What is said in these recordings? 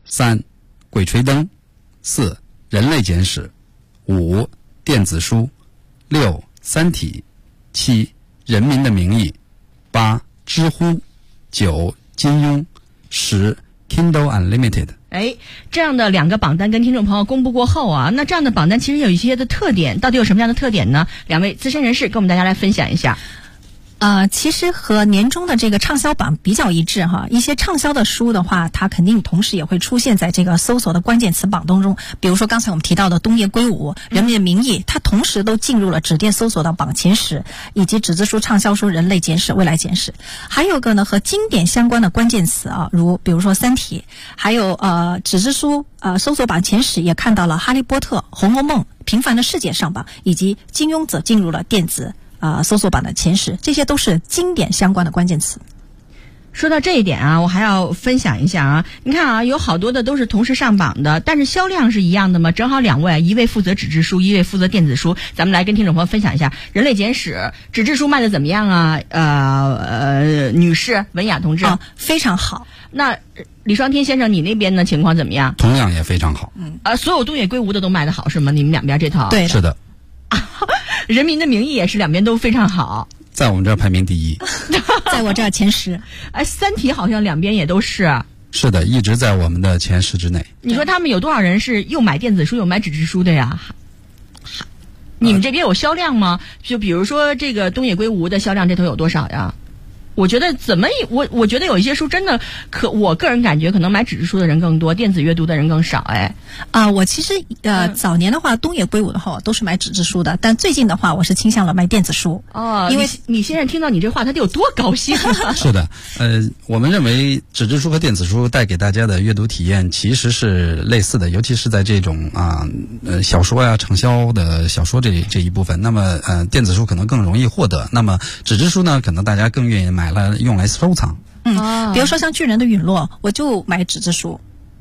3. 鬼吹灯，4. 人类简史，5. 电子书，6. 三体，7. 人民的名义，8. 知乎，9. 金庸，10. Kindle Unlimited。 这样的2个榜单跟听众朋友公布过后啊，那这样的榜单其实有一些的特点，到底有什么样的特点呢？2位资深人士跟我们大家来分享一下。 其实和年终的这个畅销榜比较一致哈，一些畅销的书的话，它肯定同时也会出现在这个搜索的关键词榜当中。比如说刚才我们提到的东野圭吾、人民的名义，它同时都进入了指定搜索的榜前10，以及纸质书畅销书人类简史、未来简史。还有个呢和经典相关的关键词啊，比如说三体，还有纸质书搜索榜前10也看到了哈利波特、红楼梦、平凡的世界上榜，以及金庸则进入了电子搜索榜的前10，这些都是经典相关的关键词。 说到这一点啊，我还要分享一下啊。你看啊，有好多的都是同时上榜的，但是销量是一样的吗？正好2位，一位负责纸质书，一位负责电子书。咱们来跟听众朋友分享一下《人类简史》纸质书卖的怎么样啊？女士文雅同志， 非常好。 那李双天先生，你那边的情况怎么样？ 同样也非常好。 所有东野圭吾的都卖得好是吗？你们两边这套？ 对， 是的。 人民的名义也是2边都非常好， 在我们这儿排名第1， 在我这儿前10。 三体好像2边也都是。 是的，一直在我们的前10之内。 你说他们有多少人是又买电子书又买纸质书的呀？你们这边有销量吗？就比如说这个东野圭吾的销量这头有多少呀？我觉得我觉得有一些书真的我个人感觉可能买纸质书的人更多，电子阅读的人更少。 我其实早年的话，东野圭吾的话都是买纸质书的，但最近的话，我是倾向了买电子书。 因为你先生听到你这话，他得有多高兴啊！ 是的，我们认为纸质书和电子书带给大家的阅读体验其实是类似的，尤其是在这种小说呀、畅销的小说这一部分。那么电子书可能更容易获得，那么纸质书呢，可能大家更愿意买了用来收藏。 比如说像巨人的陨落，我就买纸质书。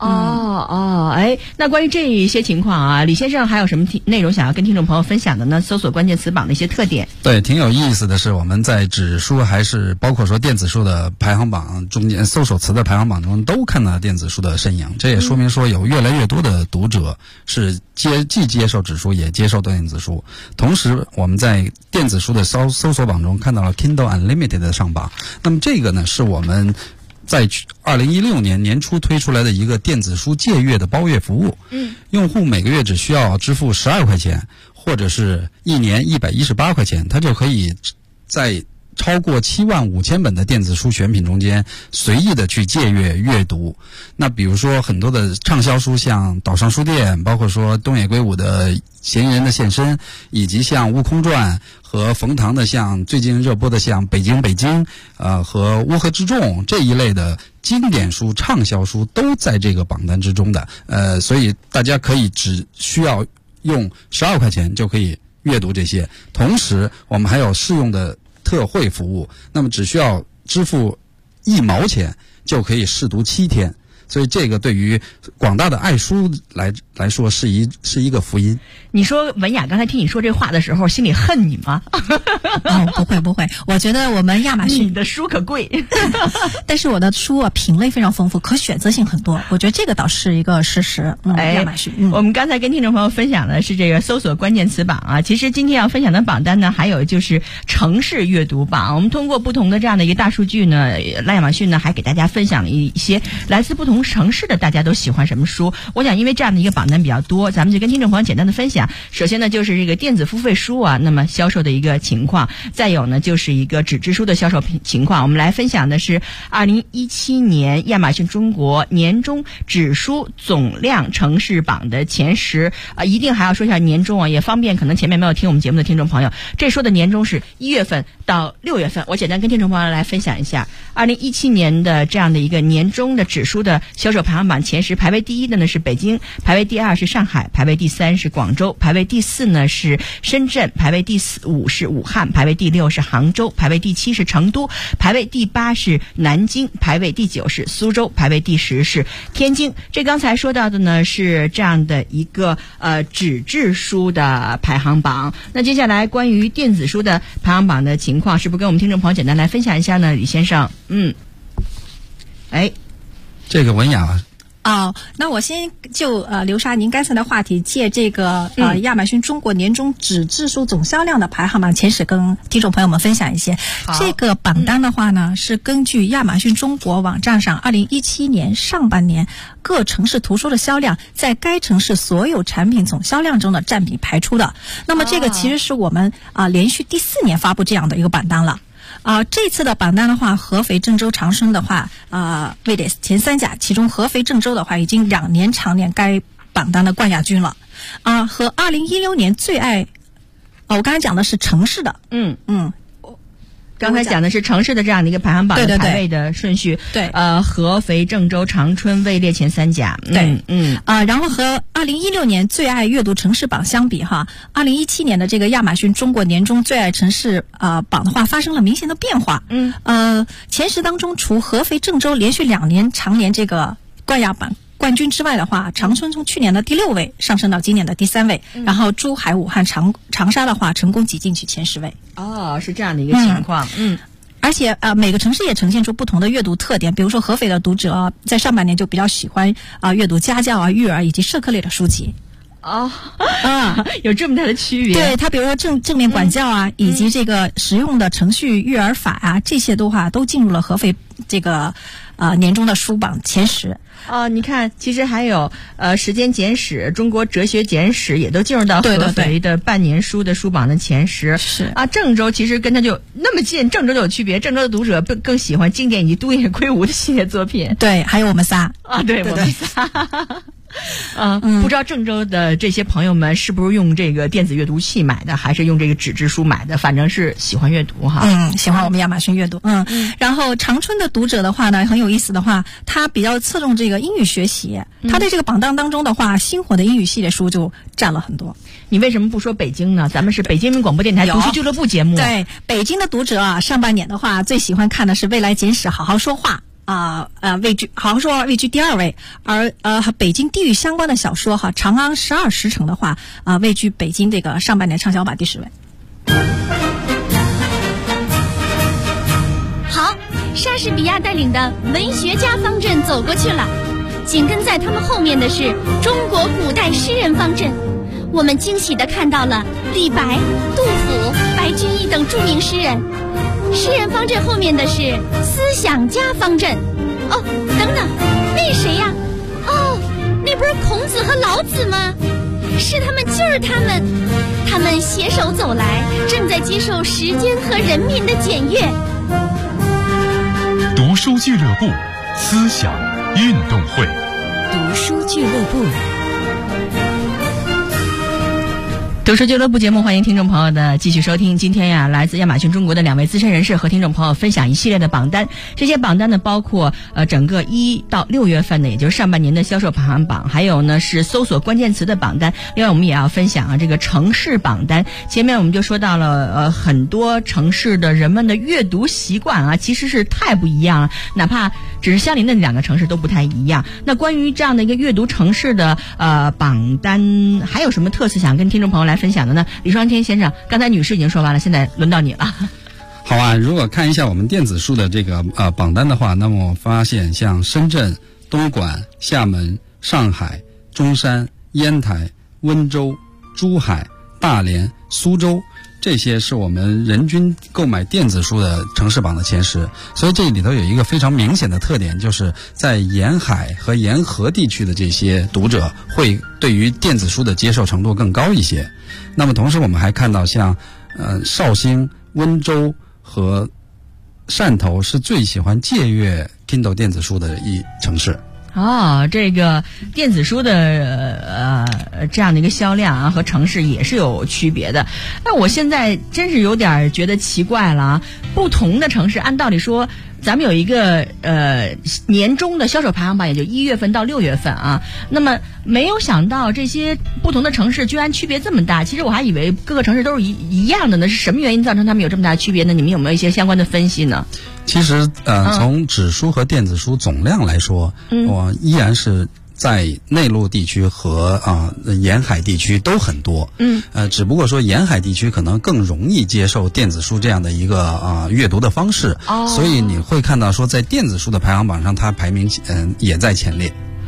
那关于这一些情况啊，李先生还有什么内容想要跟听众朋友分享的呢？搜索关键词榜的一些特点。 对，挺有意思的是，我们在纸书还是包括说电子书的排行榜中间，搜索词的排行榜中都看到电子书的身影。这也说明说有越来越多的读者是既接受纸书也接受电子书。同时我们在电子书的搜索榜中看到了 Kindle Unlimited 的上榜。那么这个呢是我们在2016年年初推出来的一个电子书借阅的包月服务。用户每个月只需要支付12块钱，或者是1年118块钱，他就可以在超过75000本的电子书选品中间随意的去借阅读。那比如说很多的畅销书，像岛上书店，包括说东野圭吾的《嫌疑人的现身》，以及像《悟空传》和冯唐的像最近热播的像北京和乌合之众这一类的经典书、畅销书都在这个榜单之中的。所以大家可以只需要用12块钱就可以阅读这些。同时我们还有适用的特惠服务，那么只需要支付1毛钱就可以试读7天。所以这个对于广大的爱书来说是一个福音。 你说文雅刚才听你说这话的时候，心里恨你吗？ 不会，我觉得我们亚马逊你的书可贵， 但是我的书品类非常丰富，可选择性很多，我觉得这个倒是一个事实。亚马逊。 我们刚才跟听众朋友分享的是这个搜索关键词榜啊，其实今天要分享的榜单呢，还有就是城市阅读榜。我们通过不同的这样的一个大数据呢，亚马逊呢还给大家分享了一些来自不同城市的大家都喜欢什么书。我想因为这样的一个榜单比较多，咱们就跟听众朋友简单的分享。首先呢就是这个电子付费书啊，那么销售的一个情况，再有呢就是一个纸质书的销售情况。我们来分享的是2017年亚马逊中国年终纸书总量城市榜的前10。一定还要说一下年终啊，也方便可能前面没有听我们节目的听众朋友。这说的年终是1月份到6月份，我简单跟听众朋友来分享一下2017年的这样的一个年终的纸书的销售排行榜前10，排位第1的呢是北京，排位第2是上海，排位第3是广州，排位第4呢是深圳，排位第5是武汉，排位第6是杭州，排位第7是成都，排位第8是南京，排位第9是苏州，排位第10是天津。这刚才说到的呢是这样的一个纸质书的排行榜。那接下来关于电子书的排行榜的情况，是不是跟我们听众朋友简单来分享一下呢？李先生。 这个文雅那我先就流沙您刚才的话题，借这个亚马逊中国年终纸质书总销量的排行榜前十跟听众朋友们分享一些。这个榜单的话呢，是根据亚马逊中国网站上2017年上半年各城市图书的销量在该城市所有产品总销量中的占比排出的。那么这个其实是我们连续第4年发布这样的一个榜单了。这次的榜单的话，合肥、郑州、长春的话，位列前3甲，其中合肥、郑州的话，已经2年蝉联该榜单的冠亚军了。和2016年最爱，我刚才讲的是城市的， 刚才讲的是城市的这样的一个排行榜的排位的顺序， 对， 合肥、郑州、长春位列前3甲， 对，然后和2016年最爱阅读城市榜相比哈，2017年的这个亚马逊中国年终最爱城市榜的话发生了明显的变化，前10当中除合肥、郑州连续2年蝉联这个冠亚榜冠军之外的话，长春从去年的第6位上升到今年的第3位，然后珠海、武汉、长沙的话成功挤进去前10位。 是这样的一个情况。 而且每个城市也呈现出不同的阅读特点，比如说合肥的读者在上半年就比较喜欢阅读家教育儿以及社科类的书籍。 有这么大的区别。 对，它比如说正面管教以及这个实用的程序育儿法这些的话都进入了合肥这个年终的书榜前10。 你看，其实还有时间简史、中国哲学简史也都进入到合肥的半年书的书榜的前10。 是郑州其实跟它就那么近，郑州就有区别。郑州的读者更喜欢经典以及东野圭吾的系列作品。 对，还有我们仨对，我们仨。不知道郑州的这些朋友们是不是用这个电子阅读器买的，还是用这个纸质书买的？反正是喜欢阅读哈。 喜欢我们亚马逊阅读。然后长春的读者的话呢，很有意思的话，他比较侧重这个英语学习，他对这个榜单当中的话，星火的英语系列书就占了很多。 你为什么不说北京呢？咱们是北京人民广播电台读书俱乐部节目。 对，北京的读者上半年的话，最喜欢看的是《未来简史》，好好说话。位居好好说位居第2位，而北京地域相关的小说长安12时辰的话位居北京这个上半年畅销榜第10位。 好，莎士比亚带领的文学家方阵走过去了，紧跟在他们后面的是中国古代诗人方阵。我们惊喜地看到了李白、杜甫、白居易等著名诗人。诗人方阵后面的是思想家方阵。等等，那谁呀？那不是孔子和老子吗？是他们，就是他们，他们携手走来，正在接受时间和人民的检阅。 读书俱乐部，思想运动会。 读书俱乐部。 读书俱乐部节目，欢迎听众朋友的继续收听。今天呀，来自亚马逊中国的2位资深人士和听众朋友分享一系列的榜单。这些榜单呢，包括整个1到6月份的，也就是上半年的销售排行榜，还有呢是搜索关键词的榜单。另外，我们也要分享这个城市榜单。前面我们就说到了很多城市的人们的阅读习惯其实是太不一样了，哪怕只是相邻的2个城市都不太一样。那关于这样的一个阅读城市的榜单，还有什么特色想跟听众朋友来分享的呢？李双天先生，刚才女士已经说完了，现在轮到你了。 好啊，如果看一下我们电子书的这个榜单的话，那么我发现像深圳、东莞、厦门、上海、中山、烟台、温州、珠海、大连、苏州，这些是我们人均购买电子书的城市榜的前10。所以这里头有一个非常明显的特点，就是在沿海和沿河地区的这些读者会对于电子书的接受程度更高一些。那么同时我们还看到像绍兴、温州和汕头是最喜欢借阅 Kindle 电子书的城市。 这个电子书的这样的一个销量和城市也是有区别的。那我现在真是有点觉得奇怪了不同的城市按道理说咱们有一个年终的销售排行榜，也就1月份到6月份那么没有想到这些不同的城市居然区别这么大。其实我还以为各个城市都是一样的呢，是什么原因造成他们有这么大的区别呢？你们有没有一些相关的分析呢？ 其实从纸书和电子书总量来说，我依然是在内陆地区和沿海地区都很多。只不过说沿海地区可能更容易接受电子书这样的一个阅读的方式，所以你会看到说在电子书的排行榜上它排名也在前列。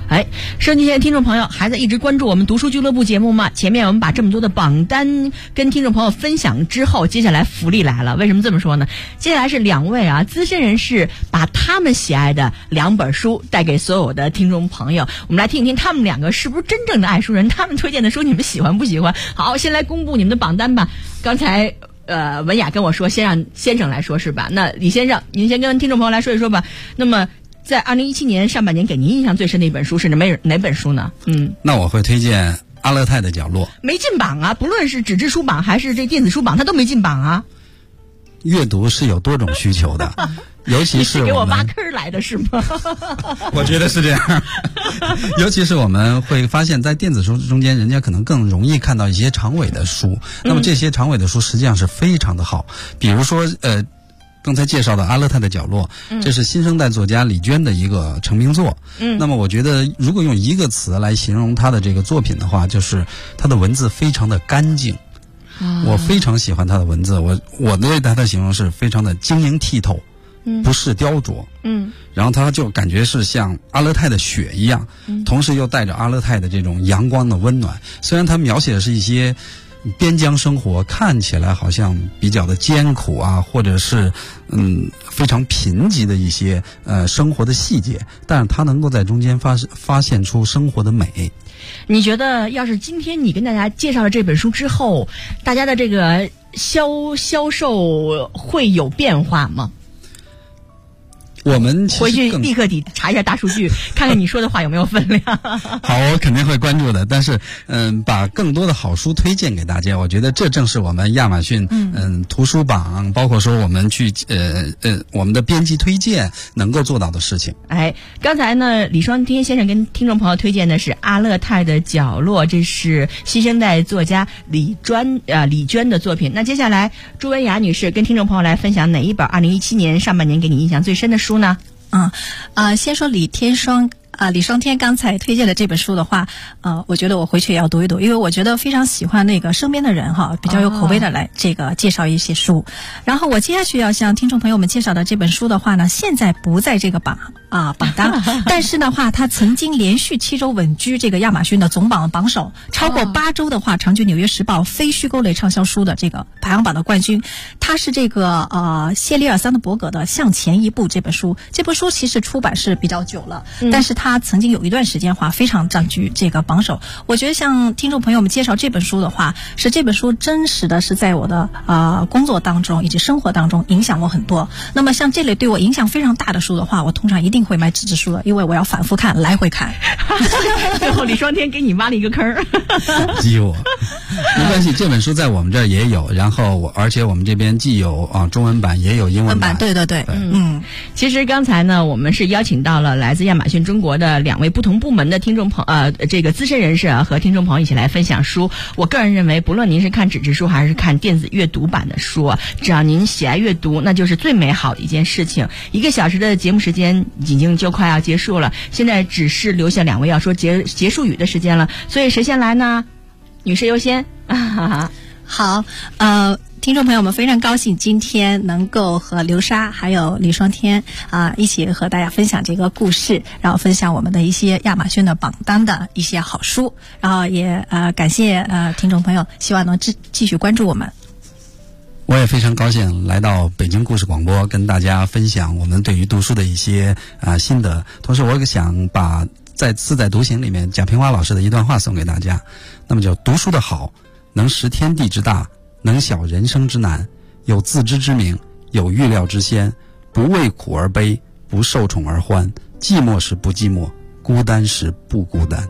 收音机前听众朋友还在一直关注我们读书俱乐部节目吗？前面我们把这么多的榜单跟听众朋友分享之后，接下来福利来了。为什么这么说呢？接下来是2位资深人士把他们喜爱的2本书带给所有的听众朋友，我们来听一听他们2个是不是真正的爱书人，他们推荐的书你们喜欢不喜欢？好，先来公布你们的榜单吧。刚才文雅跟我说先让先生来说是吧？那李先生您先跟听众朋友来说一说吧。那么在2017年上半年给您印象最深的一本书是哪本书呢？ 那我会推荐阿勒泰的角落。 没进榜啊，不论是纸质书榜还是这电子书榜，它都没进榜啊。 阅读是有多种需求的，尤其是给我挖坑来的是吗？ 我觉得是这样。尤其是我们会发现，在电子书中间，人家可能更容易看到一些长尾的书。那么这些长尾的书实际上是非常的好，比如说刚才介绍的阿勒泰的角落，这是新生代作家李娟的一个成名作。那么我觉得如果用一个词来形容她的这个作品的话，就是她的文字非常的干净。我非常喜欢她的文字，我对她的形容是非常的晶莹剔透，不是雕琢。然后她就感觉是像阿勒泰的雪一样，同时又带着阿勒泰的这种阳光的温暖。虽然她描写的是一些边疆生活，看起来好像比较的艰苦啊，或者是非常贫瘠的一些生活的细节，但是它能够在中间发现出生活的美。 你觉得要是今天你跟大家介绍了这本书之后，大家的这个销售会有变化吗？ 我们回去立刻得查一下大数据，看看你说的话有没有分量。 好，我肯定会关注的。但是，把更多的好书推荐给大家，我觉得这正是我们亚马逊图书榜，包括说我们去我们的编辑推荐能够做到的事情。 刚才呢，李双天先生跟听众朋友推荐的是阿勒泰的角落，这是新生代作家李娟的作品。那接下来朱文雅女士跟听众朋友来分享哪一本2017年上半年给你印象最深的书呢？ 先说李双天刚才推荐的这本书的话，我觉得我回去也要读一读，因为我觉得非常喜欢那个身边的人比较有口碑的来这个介绍一些书。然后我接下去要向听众朋友们介绍的这本书的话呢，现在不在这个榜单，但是的话，它曾经连续7周稳居这个亚马逊的总榜榜首，超过8周的话，长居《纽约时报》非虚构类畅销书的这个排行榜的冠军。它是这个谢里尔·桑德伯格的《向前一步》这本书。这本书其实出版是比较久了，但是它曾经有一段时间非常占据这个榜首。我觉得向听众朋友们介绍这本书的话，是这本书真实的是在我的工作当中以及生活当中影响我很多。那么像这类对我影响非常大的书的话，我通常一定会买纸质书的，因为我要反复看，来回看。 最后李双天给你挖了一个坑。 激我，没关系，这本书在我们这儿也有，然后而且我们这边既有中文版也有英文版。 对。 其实刚才呢，我们是邀请到了来自亚马逊中国的2位不同部门的听众这个资深人士和听众朋友一起来分享书。我个人认为，不论您是看纸质书还是看电子阅读版的书，只要您喜爱阅读，那就是最美好的一件事情。1个小时的节目时间已经就快要结束了，现在只是留下2位要说结束语的时间了，所以谁先来呢？女士优先。 好，听众朋友们，非常高兴今天能够和刘莎还有李双天一起和大家分享这个故事，然后分享我们的一些亚马逊的榜单的一些好书，然后也感谢听众朋友，希望能继续关注我们。 我也非常高兴来到北京故事广播，跟大家分享我们对于读书的一些心得。同时，我想把在《自在独行》里面贾平凹老师的一段话送给大家。那么叫读书的好，能识天地之大，能晓人生之难，有自知之明，有预料之先，不为苦而悲，不受宠而欢，寂寞时不寂寞，孤单时不孤单。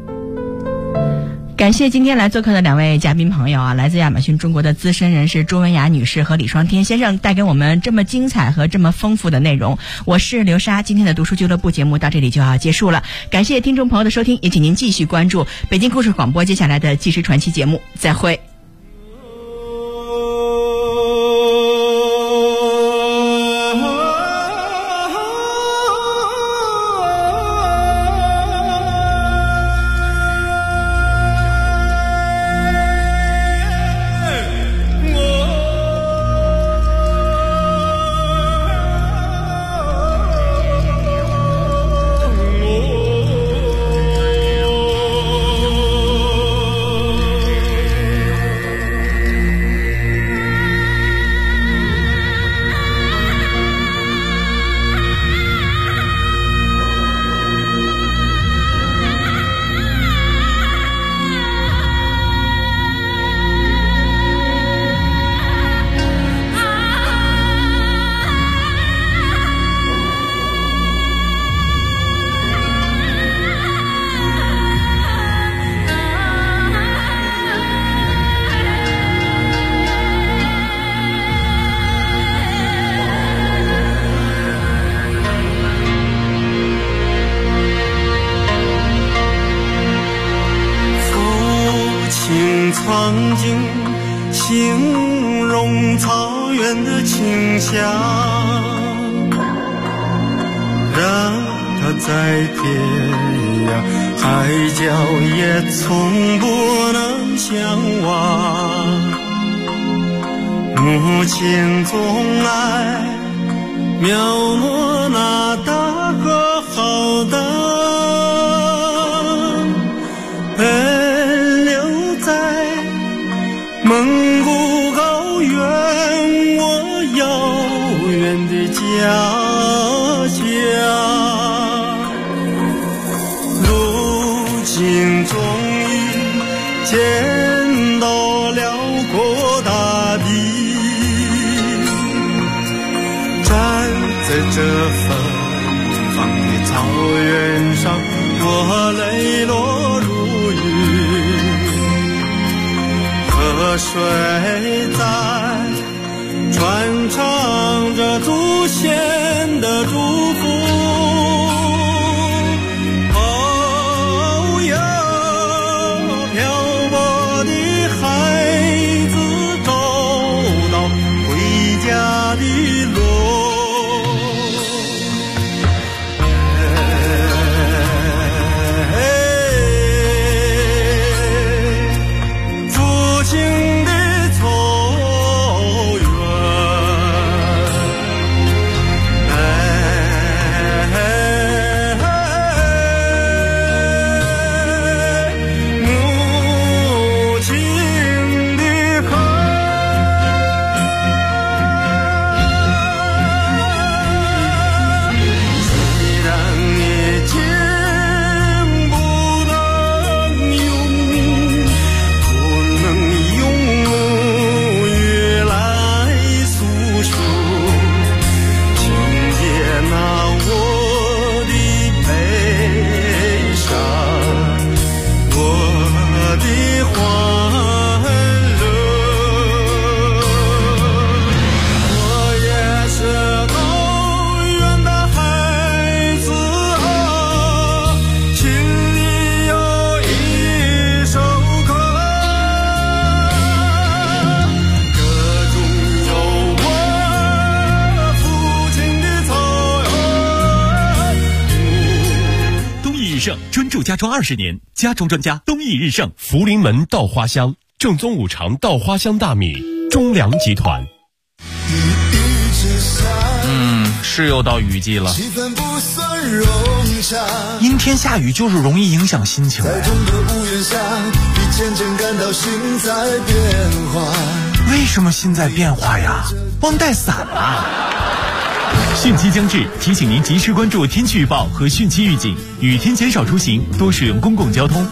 感谢今天来做客的2位嘉宾朋友来自亚马逊中国的资深人士朱文雅女士和李双天先生，带给我们这么精彩和这么丰富的内容。我是刘莎，今天的读书俱乐部节目到这里就要结束了，感谢听众朋友的收听，也请您继续关注北京故事广播接下来的纪实传奇节目，再会。 窗景，形容草原的清香，让它在天涯海角也从不能相忘。母亲总爱描摹那大河浩荡，奔流在蒙古高原，我遥远的家乡。如今终于见到辽国大地，站在这芬芳的草原上，我泪落如雨。河水在传唱着祖先的祝福。 专注家装20年，家装专家东益日盛。福临门稻花香，正宗五常稻花香大米，中粮集团。 是又到雨季了，阴天下雨就是容易影响心情。为什么心在变化呀？忘带伞了。 汛期将至，提醒您及时关注天气预报和汛期预警，雨天减少出行，多使用公共交通。